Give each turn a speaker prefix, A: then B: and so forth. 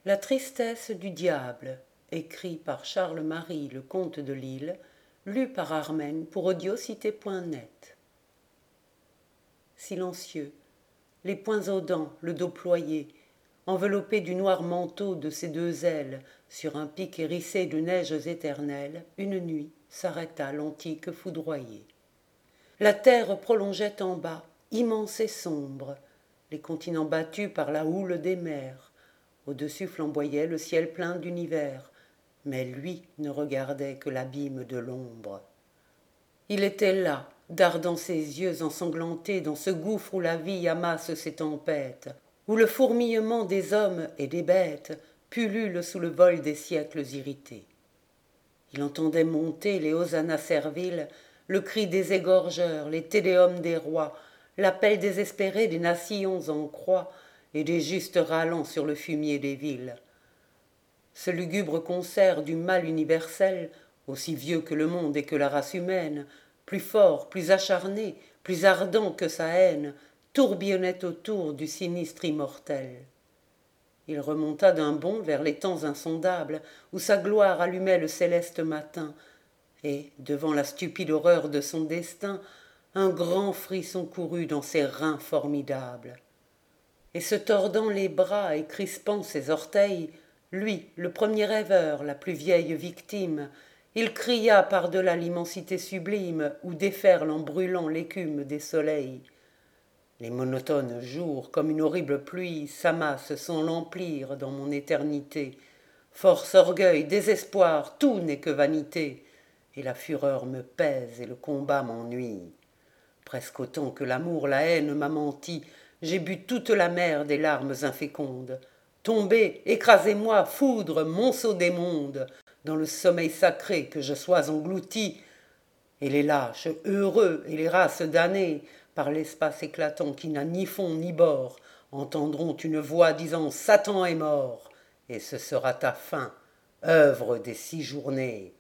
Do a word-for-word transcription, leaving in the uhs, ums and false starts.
A: La tristesse du diable, écrit par Charles-Marie le comte de Lille, lu par Armen pour audiocité point net. Silencieux, les poings aux dents, le dos ployé, enveloppé du noir manteau de ses deux ailes, sur un pic hérissé de neiges éternelles, une nuit s'arrêta l'antique foudroyé. La terre prolongeait en bas, immense et sombre, les continents battus par la houle des mers. Au-dessus flamboyait le ciel plein d'univers, mais lui ne regardait que l'abîme de l'ombre. Il était là, dardant ses yeux ensanglantés dans ce gouffre où la vie amasse ses tempêtes, où le fourmillement des hommes et des bêtes pullule sous le vol des siècles irrités. Il entendait monter les hosannas serviles, le cri des égorgeurs, les téléums des rois, l'appel désespéré des nations en croix et des justes râlant sur le fumier des villes. Ce lugubre concert du mal universel, aussi vieux que le monde et que la race humaine, plus fort, plus acharné, plus ardent que sa haine, tourbillonnait autour du sinistre immortel. Il remonta d'un bond vers les temps insondables où sa gloire allumait le céleste matin, et, devant la stupide horreur de son destin, un grand frisson courut dans ses reins formidables. Et se tordant les bras et crispant ses orteils, lui, le premier rêveur, la plus vieille victime, il cria par-delà l'immensité sublime où déferle en brûlant l'écume des soleils. Les monotones jours, comme une horrible pluie, s'amassent sans l'emplir dans mon éternité. Force, orgueil, désespoir, tout n'est que vanité, et la fureur me pèse et le combat m'ennuie. Presque autant que l'amour, la haine m'a menti, j'ai bu toute la mer des larmes infécondes. Tombez, écrasez-moi, foudre, monceau des mondes, dans le sommeil sacré que je sois englouti. Et les lâches, heureux, et les races damnées, par l'espace éclatant qui n'a ni fond ni bord, entendront une voix disant « Satan est mort », et ce sera ta fin, œuvre des six journées.